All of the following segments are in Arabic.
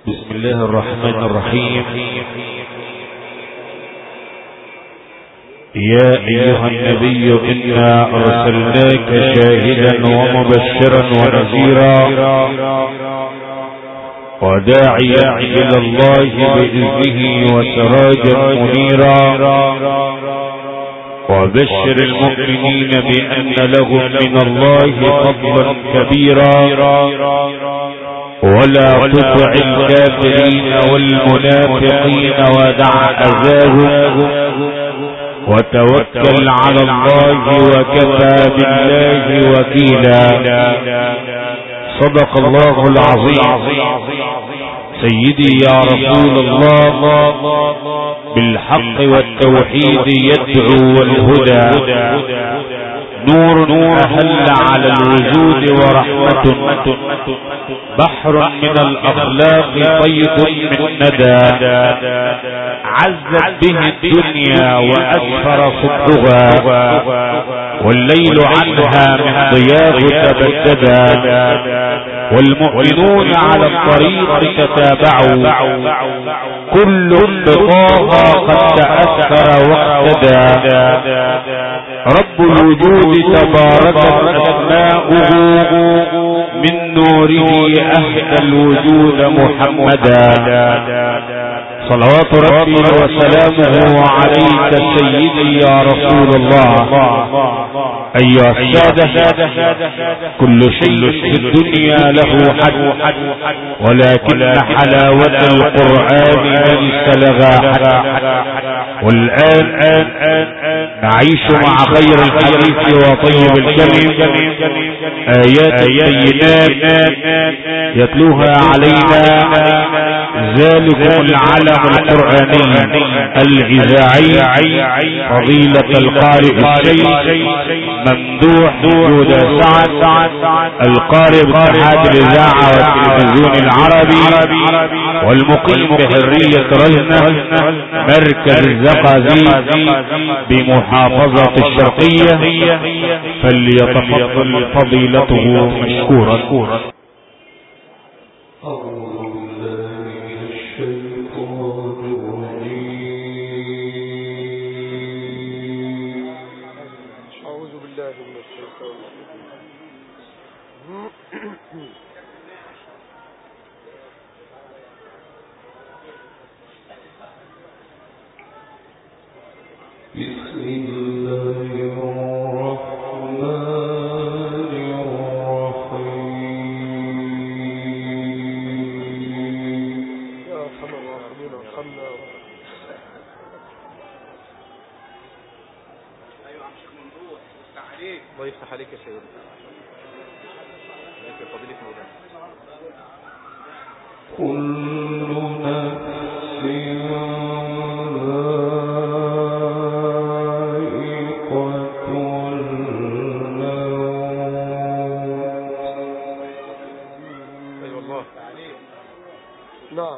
بسم الله الرحمن الرحيم. يا أيها النبي إنا أرسلناك شاهدا ومبشرا ونذيرا وداعيا إلى الله بإذنه وسراجا منيرا وبشر المؤمنين بأن لهم من الله فضلا كبيرا ولا تطع الكافرين والمنافقين ودع أذاهم وتوكل على الله وكفى بالله وكيلا. صدق الله العظيم. سيدي يا رسول الله بالحق والتوحيد يدعو والهدى نور أهل على الوجود ورحمة بحر من الأخلاق فيض من ندى عزت به الدنيا وأسفر صدها والليل عنها من ضياء تبددا والمؤمنون على الطريق تتابعوا كل بطاها قد تأثر واقتدى رب الوجود تبارك أسماؤه من نوره أهدى الوجود محمدا. صلوات ربي وسلامه عليك سيدي يا رسول الله. أيها السادة، كل شيء في الدنيا له حد ولكن حلاوة القرآن ليس لها حد. والآن نعيش مع خير الحديث وطيب الكلم آيات بينات يتلوها علينا ذلكم العلم القرآني الإذاعي فضيلة القارئ الشيخ ممدوح جودة سعد القارئ باتحاد الإذاعة والتلفزيون العربي والمقيم بحرية رزنة مركز الزقازيق بمحافظة الشرقية، فليتفضل فضيلته مشكورا. الله يفتح عليك يا سيدي. لك فضيلة مولانا. كل نفس نعم.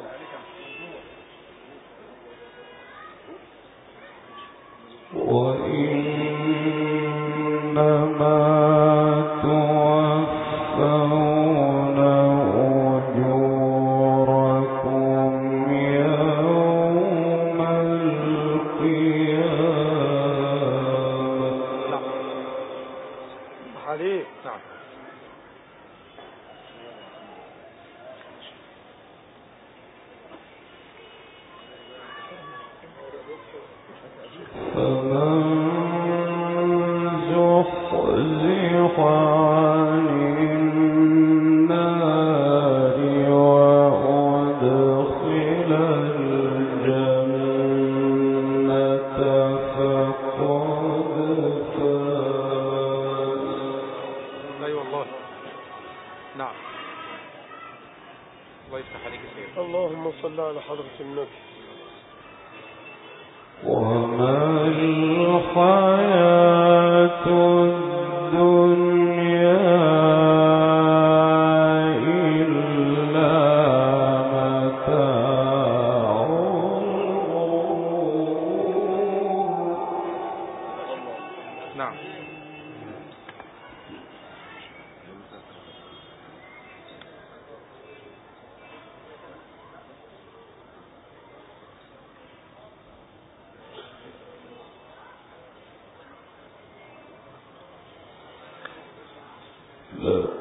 اللهم صل على حضرة النبي. وما الحياة الدنيا إلا متاع نعم.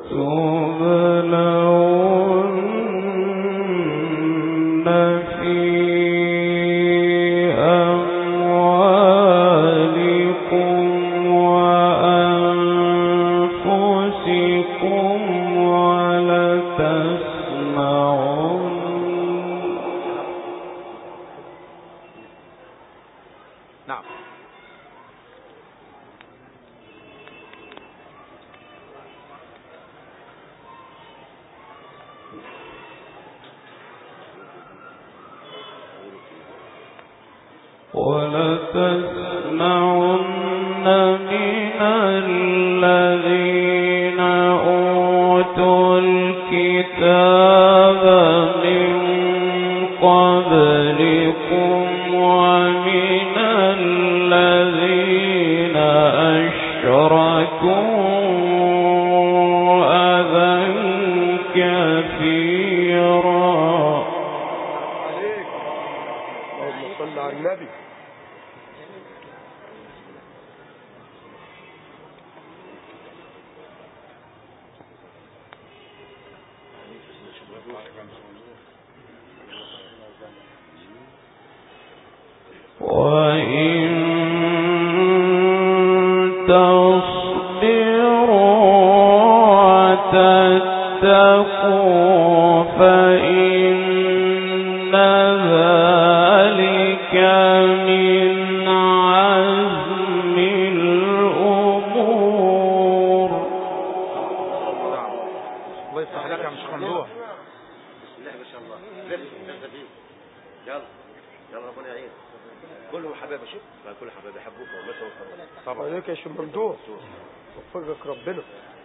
عليك يا شيخ ممدوح، وفقك ربنا.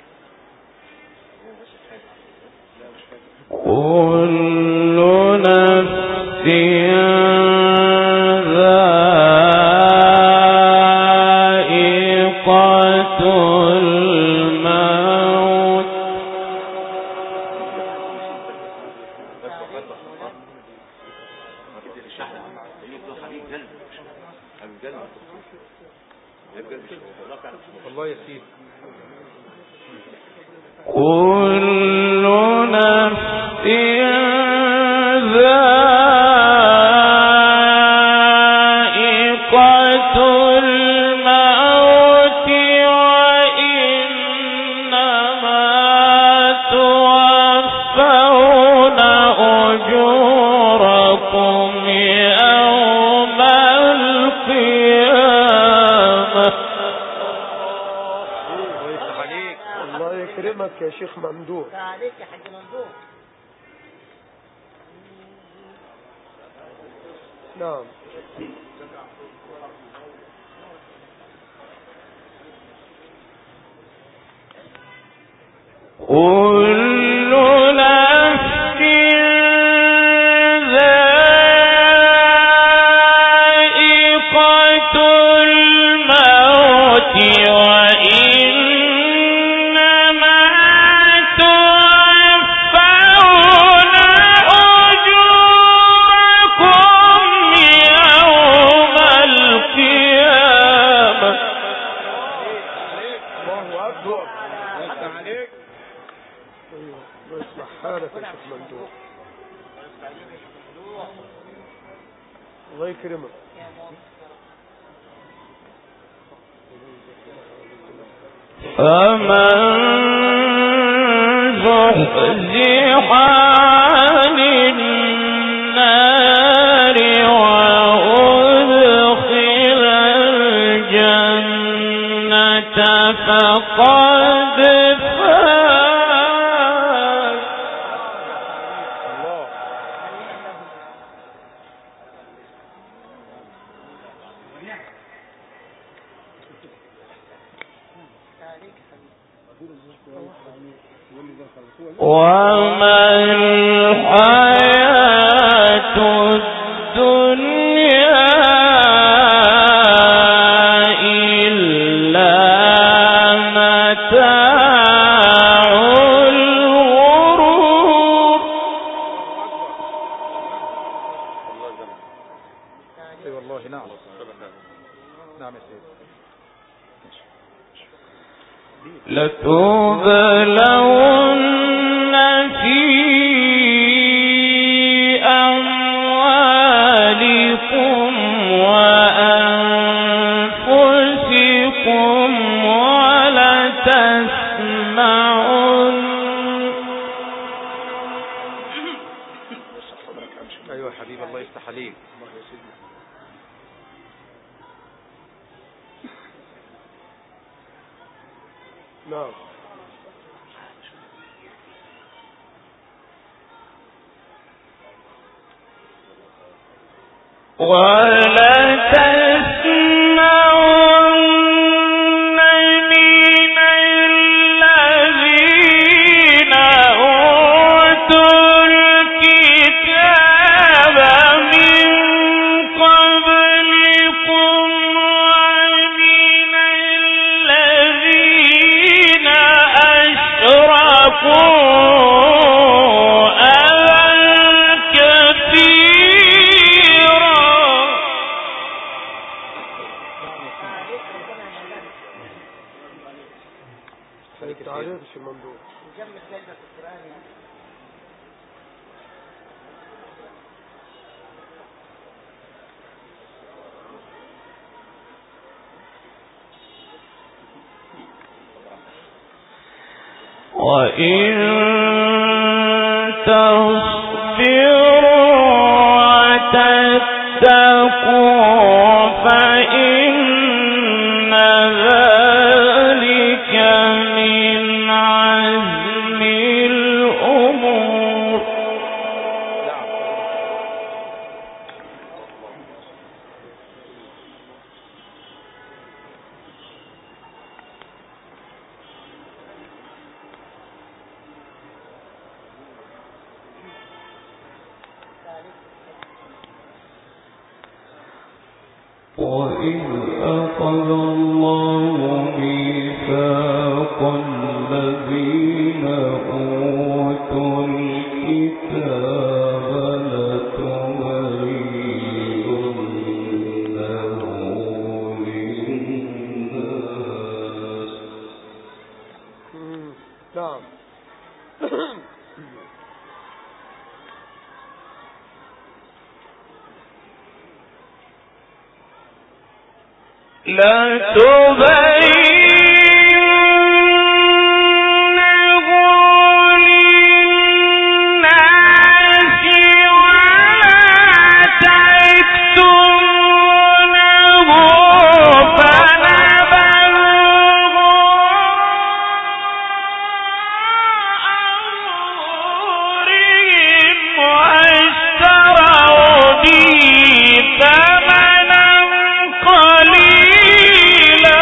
كل نفس ذائقة الموت. والله يا سيدي كل نفس ذائقة الموت وإنما توفون أجوركم يوم القيامة. الله يكرمك يا شيخ ممدوح. عليك يا حاج ممدوح. نعم. كل نفس ذائقة الموت وإنما توفون أجوركم يوم القيامة. الله أكبر. عليك. ايوه بسمع حالك يا شيخ ممدوح. الله يكرمك. فمن زحزح عن النار وأدخل الجنة فقد فاز. الله. وما الحياة الدنيا إلا متاع الغرور. اي والله. نعم. نعم يا سيدي. لتبلون في أموالكم وأنفسكم ولتسمعن. أيوة يا حبيبي، الله يفتح عليك. نعم. ولتسمعن من الذين أوتوا الكتاب من قبلكم ومن الذين أشركوا في الممدوح نجمد كلمة القرآن يعني. وإن تصبروا وتتقوا فإن ذلك من عزم الأمور. وإذ أخذ الله ميثاق الذين أوتوا الكتاب لتبيننه للناس. نعم. لتبيننه للناس ولا تكتمونه فنبذوه ظهورهم واشتروا به ثمنا قليلا.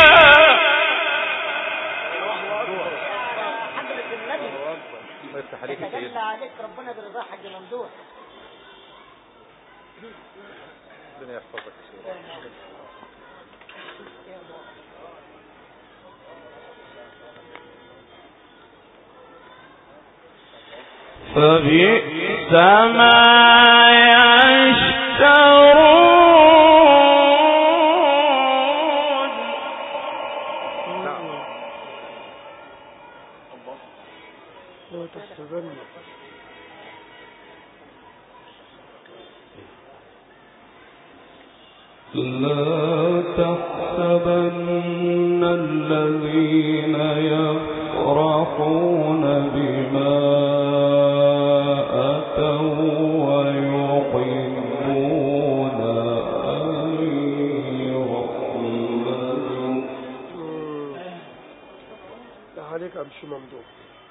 تجلى عليك ربنا برضاه حاج ممدوح. ربنا يحفظك. فبئس ما يشترون. لا تحسبن الذين يفرحون بما أتوا ويحبون أن يحمدوا. عليك أمشي ممدوح.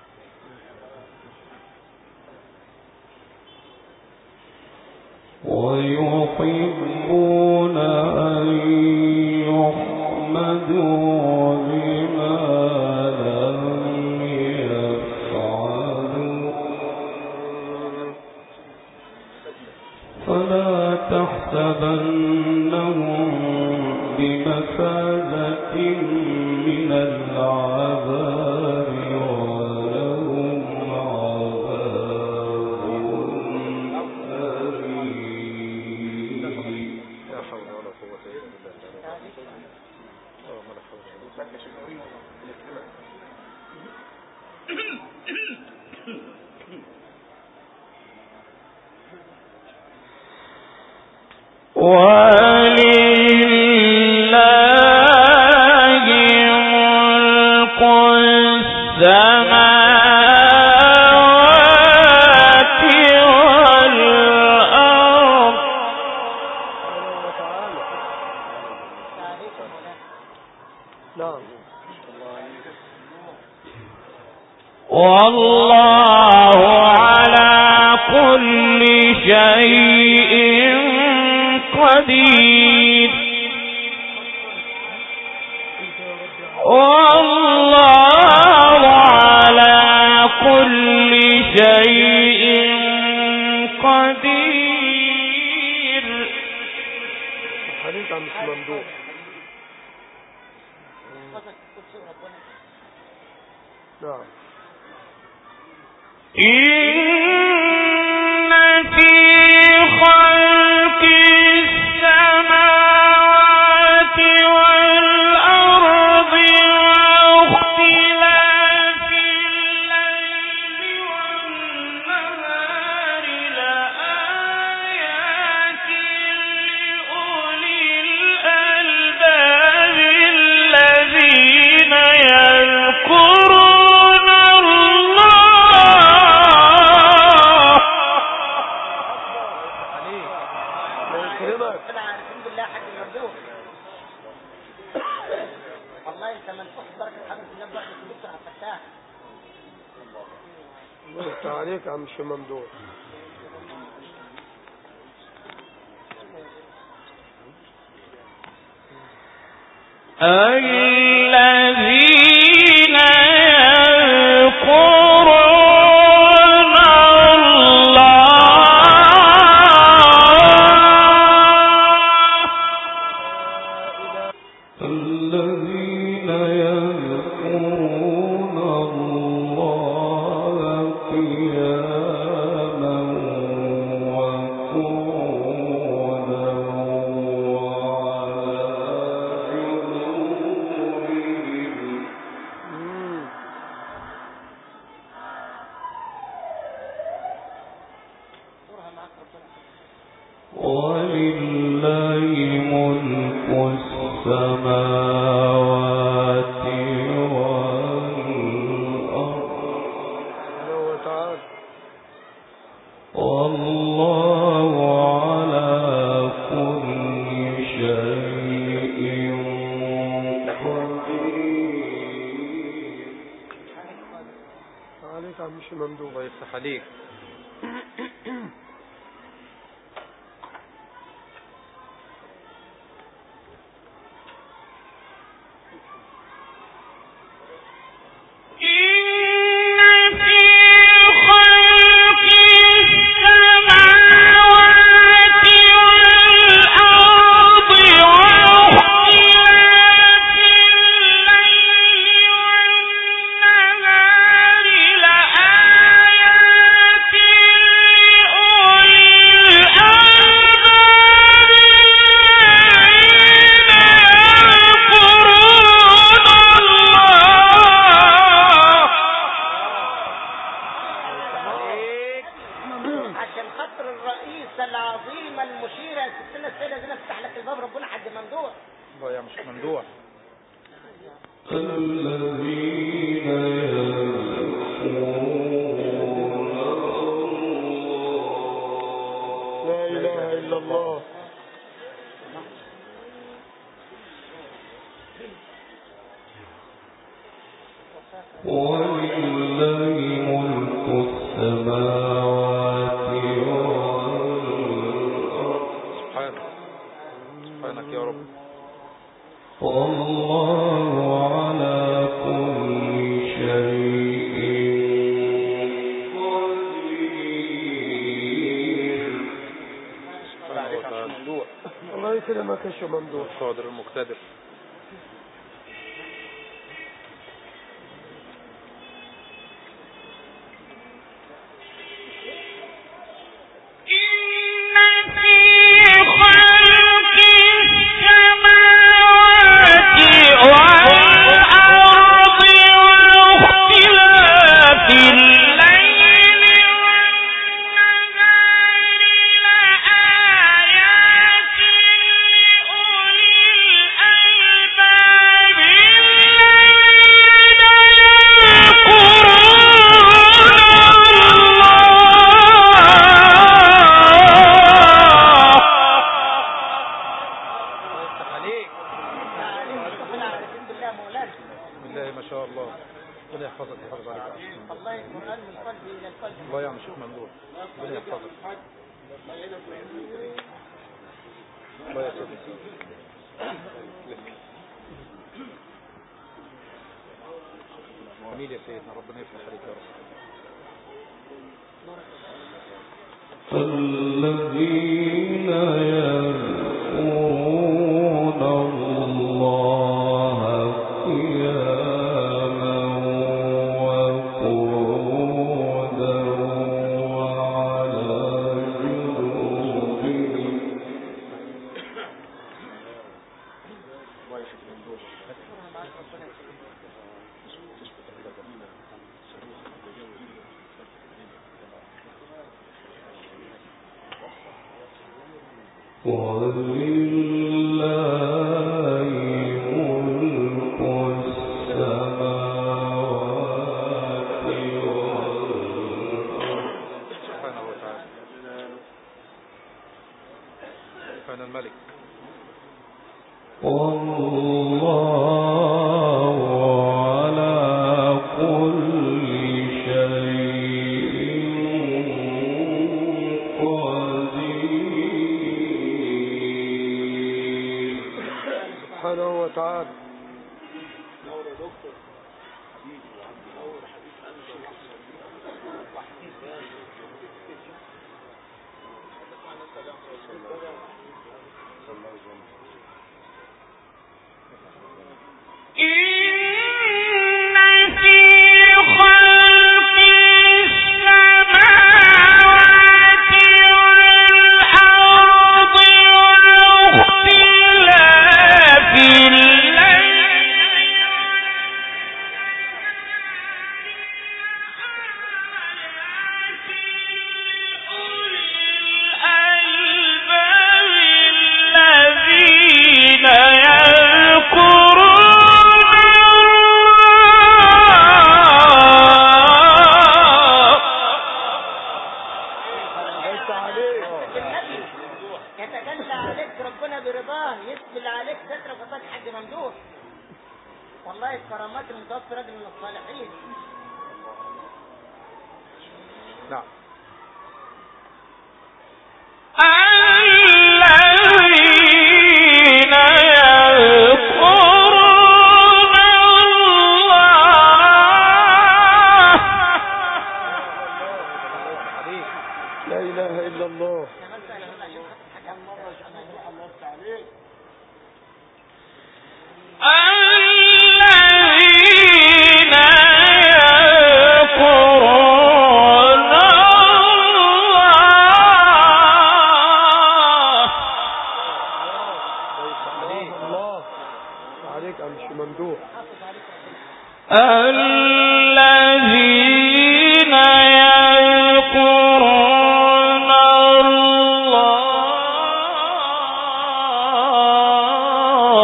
ويحبون أن يحمدوا بما لم يفعلوا فلا تحسبنهم بمفازة من العذاب ولهم عذاب أليم. لا حول ولا قوة إلا بالله. عليك يا عم شيخ ممدوح. الذين يذكرون القادر المقتدر. الآيات جميل يا سيدنا، ربنا يفتح عليك يا رب. الذين يذكرون الله قياما وقعودا وعلى جنوبهم ولله ملك السماوات والأرض سبحانه وتعالى. سبحان الملك. والله على كل شيء قدير. سبحانه وتعالى. يتجلى عليك ربنا برضاه، يسبل عليك ستر فقط حاج ممدوح. والله الكرامات المتوفى رجل من الصالحين. نعم. الذين يذكرون الله لا إله إلا الله. الذين يذكرون الله عليك يا مش ممدوح. الذين يذكرون الله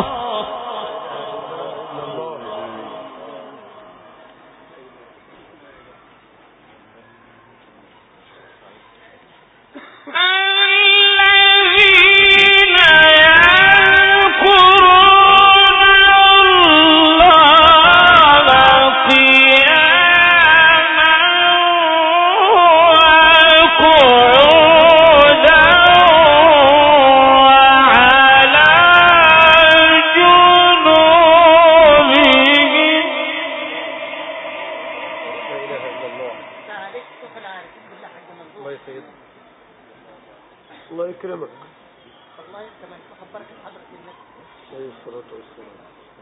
الله يكرمك. والله انت ما تخبرك حضرة النبي عليه الصلاة والسلام.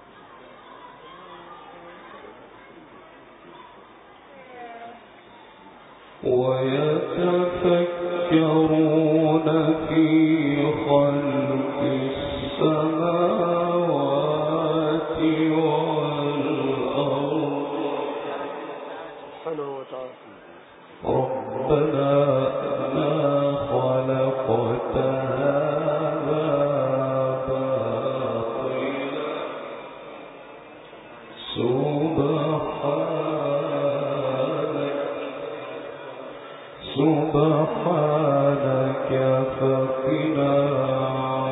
ويتفكرون في خلق السماوات والأرض سبحانه وتعالى. ربنا ما خلقت هذا باطلا سبحانك فقنا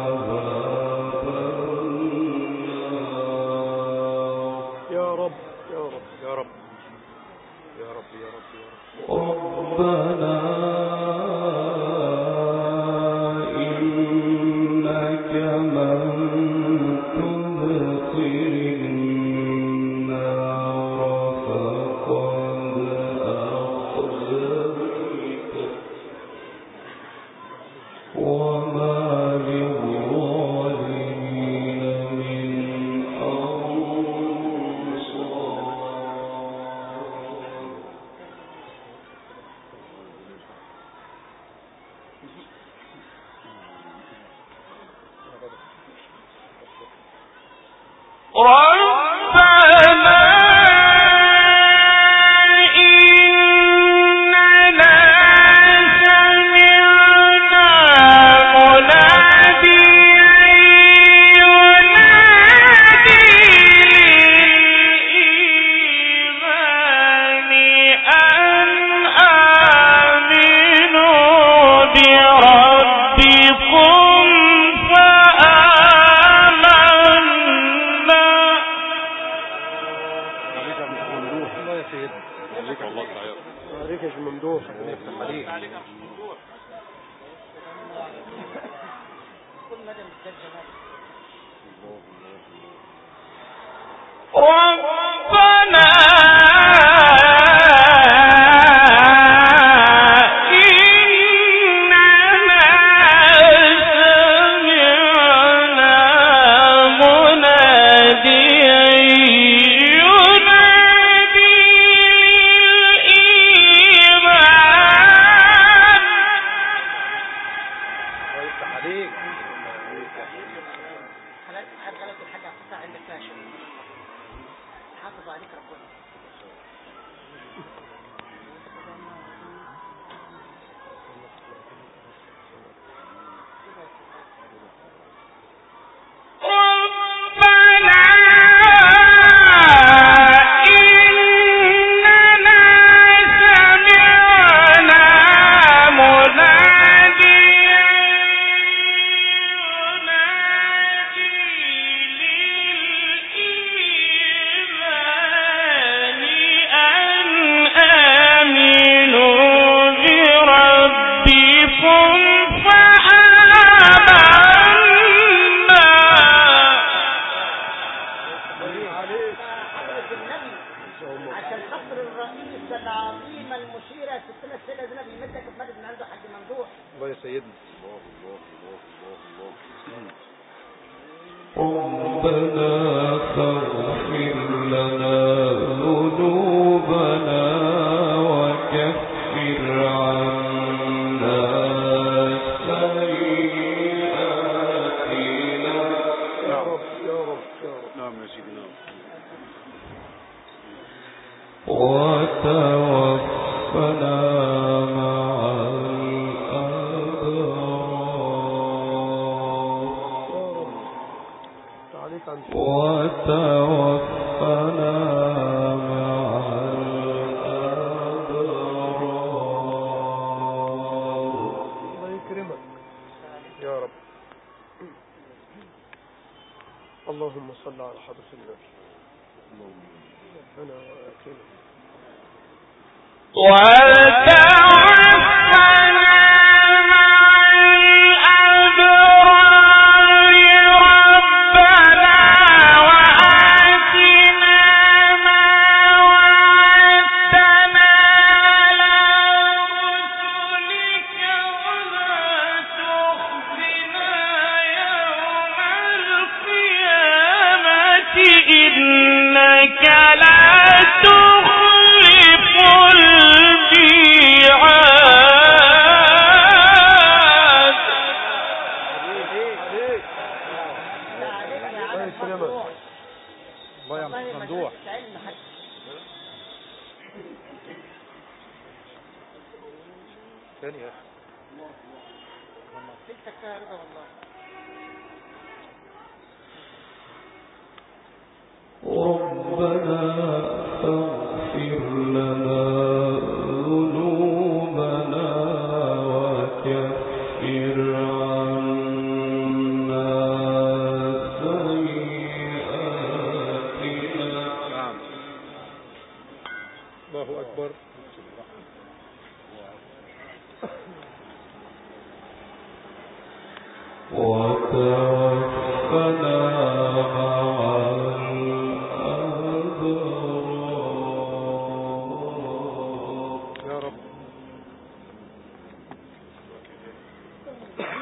وتوفنا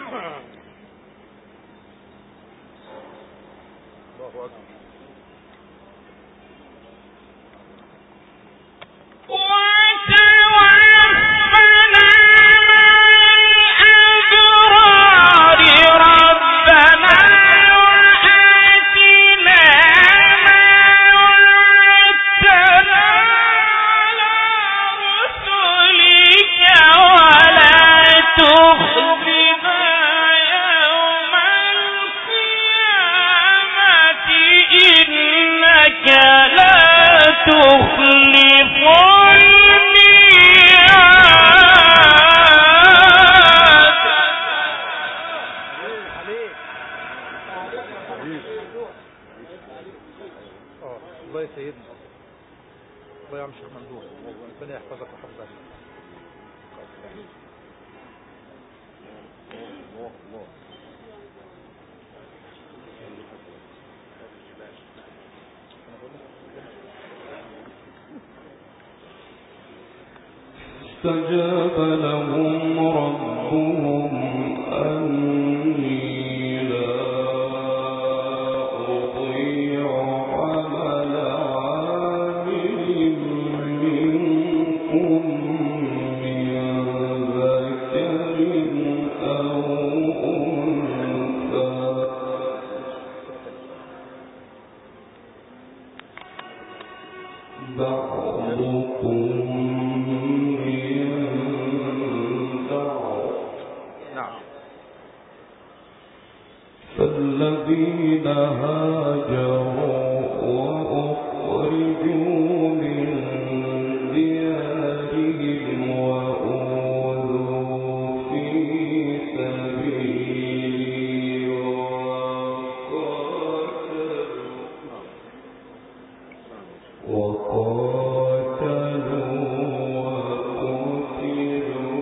الله يا سيدنا، الله يا عم شيخ ممدوح، ربنا يحفظك ويحفظك. استجاب لهم ربهم أني لا أضيع عمل عامل منكم من ذكر أو أنثى بعضكم فالذين هاجروا وأخرجوا من ديارهم وأوذوا في سبيلي وقاتلوا وقتلوا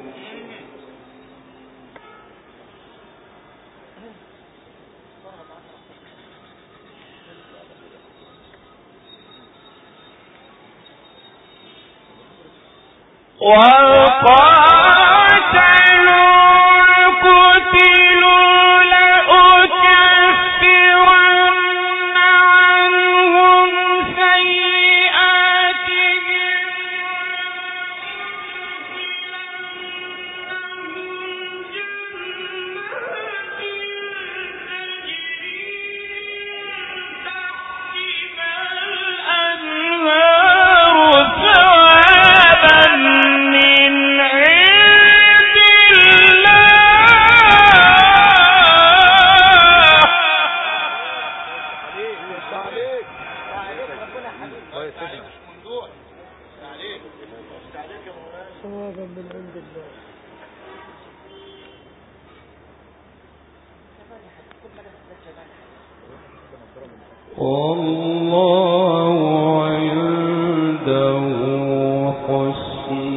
والله عنده حسن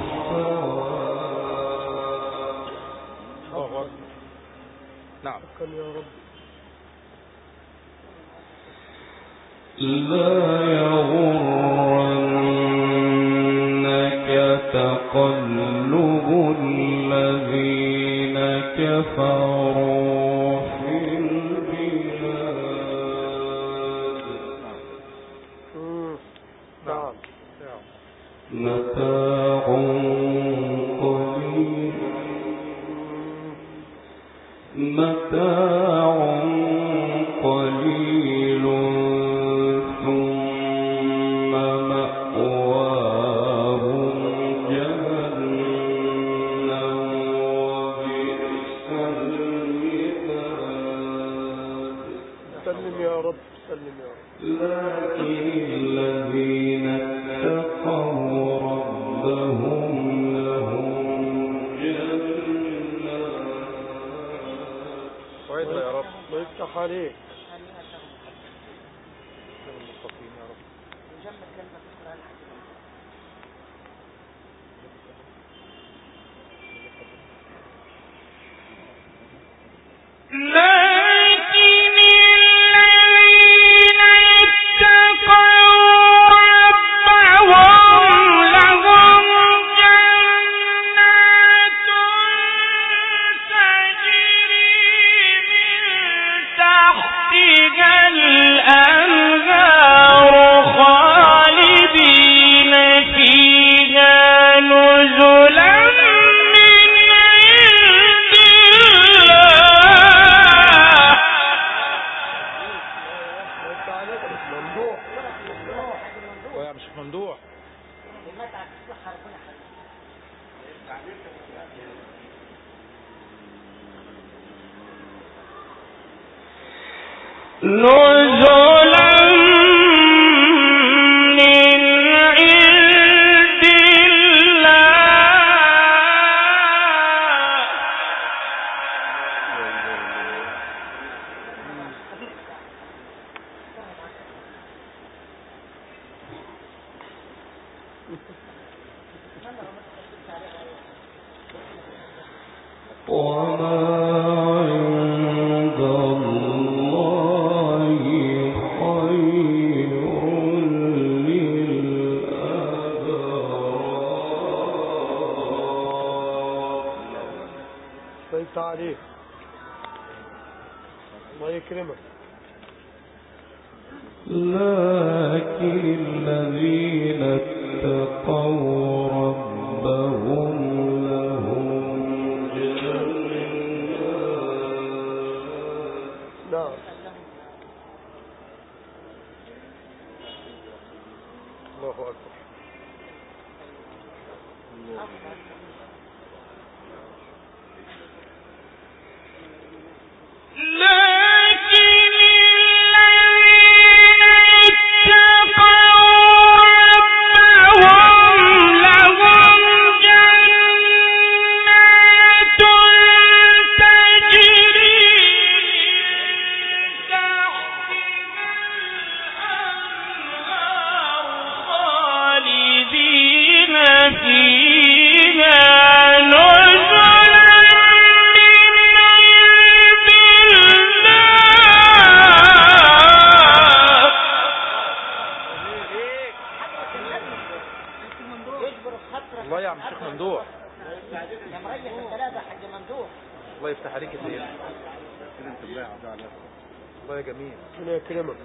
الثواب. نعم يا رب. لا يغرنك تقلب الذين كفروا في البلاد متاع قليل ثم مأواهم جهنم وبئس المثواب. سلم يا رب، سلم يا رب. لكن الذين اتقوا ربهم لهم جنات وعدنا يا رب، الله يفتح عليك. تجري عليك الله يكرمك. لكن الذين اتقوا ربهم لهم نعم الله أكبر. الله يا عم شيخ ممدوح، يا مريح الثلاثة حق ممدوح. الله يفتح عليك يا سيدي. الله يا جميل. ربنا يكرمك.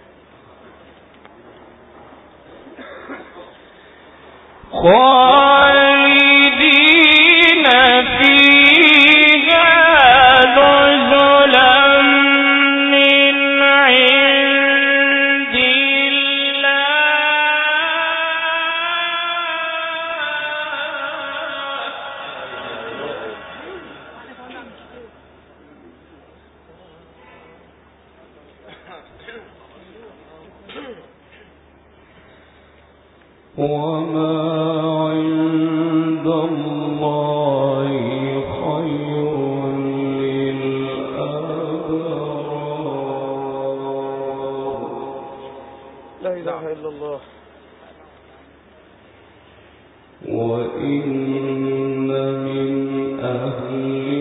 خالدين فيها نزلا من عند وما عند الله خير للأبرار. لا إله إلا الله. وإن من أهل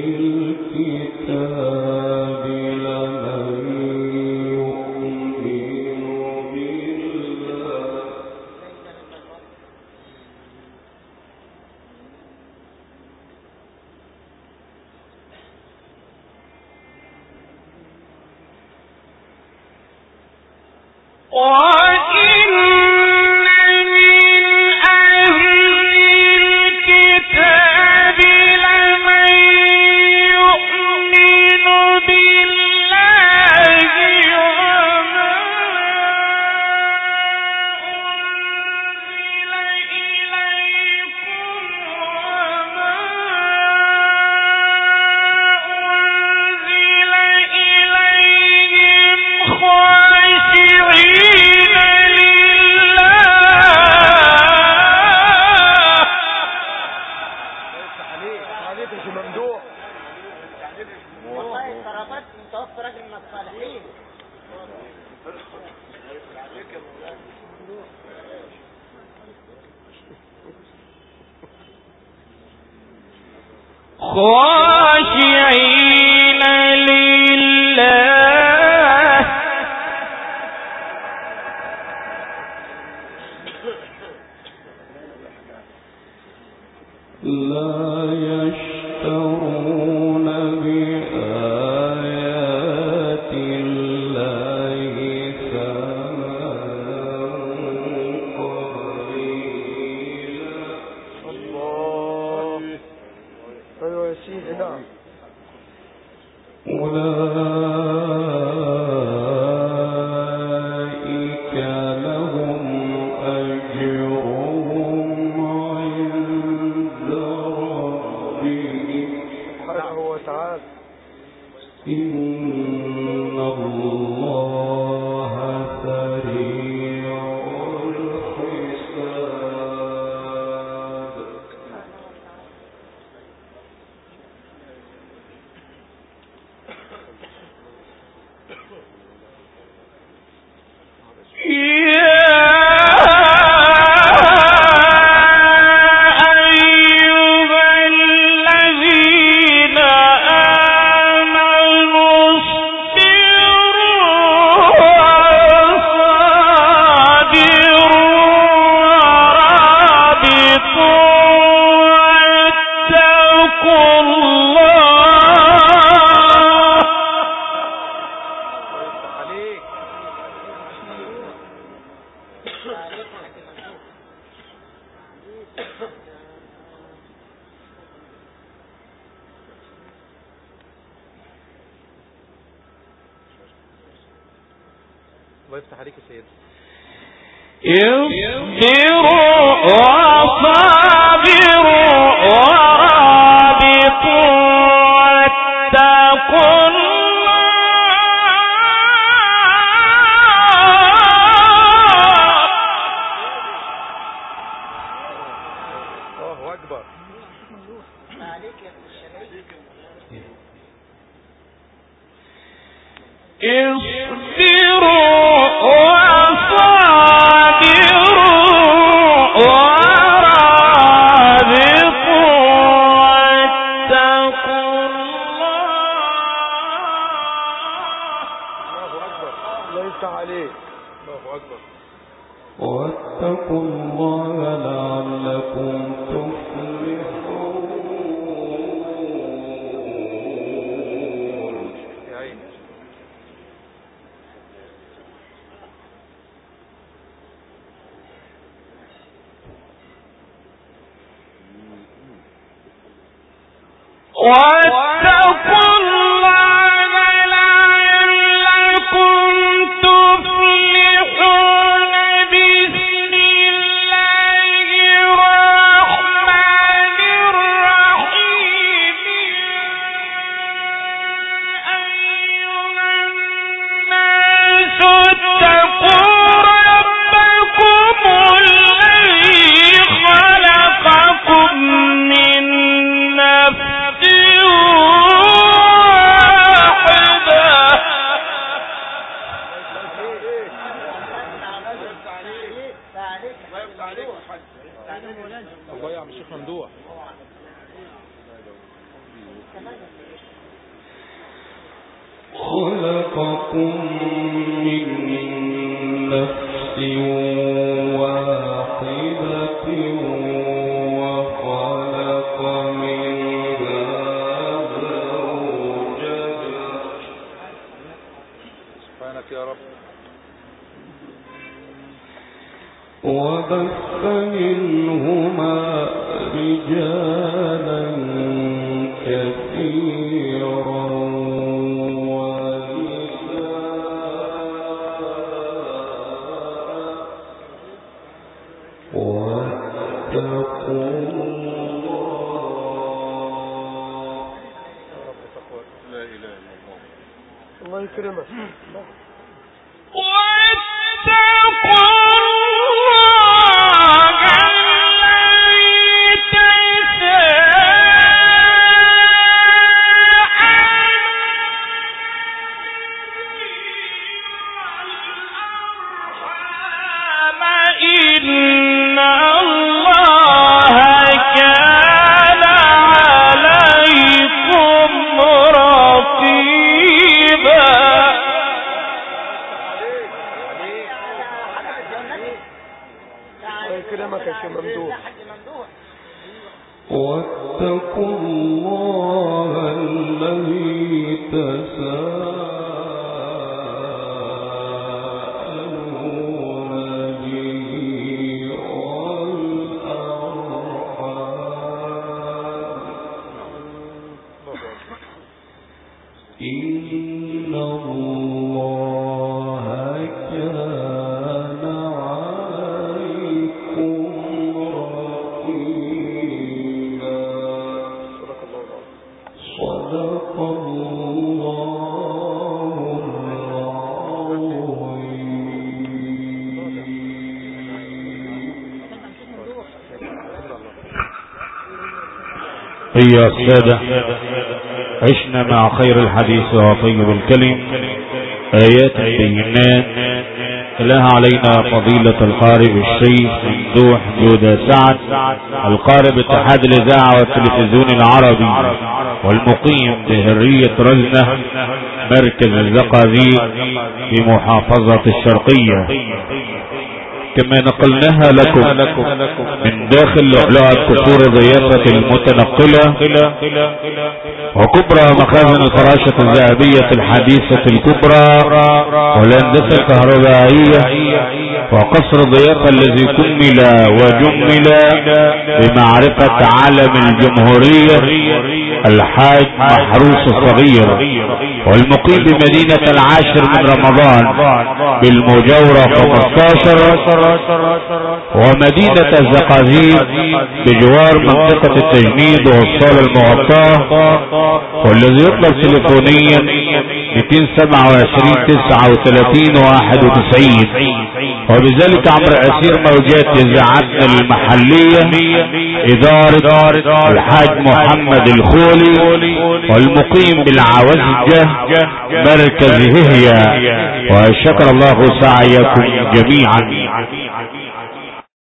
الكتاب لمن يؤمن بالله وإن من أهل الكتاب لمن يؤمن بالله وما أنزل إليكم وما أنزل إليهم خاشعين عليك يا ممدوح. والله الكرامات متوفى راجل من الصالحين. خاشعين لله لا يشترون بآيات الله ثمنا قليلا. الله. أيوة يا سيدي. نعم. أولئك لهم أجرهم عند ربهم سبحانه وتعالى. إن الله الله يفتح عليك يا سيدي. اصبروا وصابروا ورابطوا واتقوا الله اكبر. اصبروا وصابروا ورابطوا واتقوا الله اكبر. الله يفتح عليك. الله اكبر. واتقوا الله لعلكم تفلحون. يا عيني. واتقوا الله لعلكم تفلحون. بسم الله الرحمن الرحيم. أيها الناس اتقوا ربكم الذي خلقكم من نفس الله يا عم الشيخ ممدوح. خلقكم من نفس واحدة وخلق منها زوجها. سبحانك يا رب. وبث منهما رجالا كثيرا ونساء. واتقوا الله. لا اله الا الله. الله يكرمك. واتقوا واتقوا الله الذي تساءلون به والأرحام إن الله كان عليكم رقيبا. صدق الله العظيم. أيها السادة، عشنا مع خير الحديث وطيب الكلم آيات بينات لها علينا فضيلة القارئ الشيخ ممدوح جودة سعد، القارئ باتحاد الإذاعة والتلفزيون العربي والمقيم بهرية رزنة مركز الزقازيق بمحافظة الشرقية، كما نقلناها لكم من داخل لؤلؤة كفور ضيافة المتنقلة وكبرى مخازن الفراشة الذهبية الحديثة الكبرى والهندسة الكهربائية وقصر ضيافة الذي كمل وجمل بمعرفة علم الجمهورية الحاج محروس الصغير، والمقيم بمدينة العاشر من رمضان بالمجاورة 15، ومدينة الزقازيق بجوار منطقة التجنيد والصالة المغطاة، والذي يطلب تليفونيا 227-39-91، وبذلك عبر أسير موجات إذاعتنا المحلية إدارة الحاج محمد الخولي، والمقيم بالعوزجة مركز هي. وشكر الله سعيكم جميعا.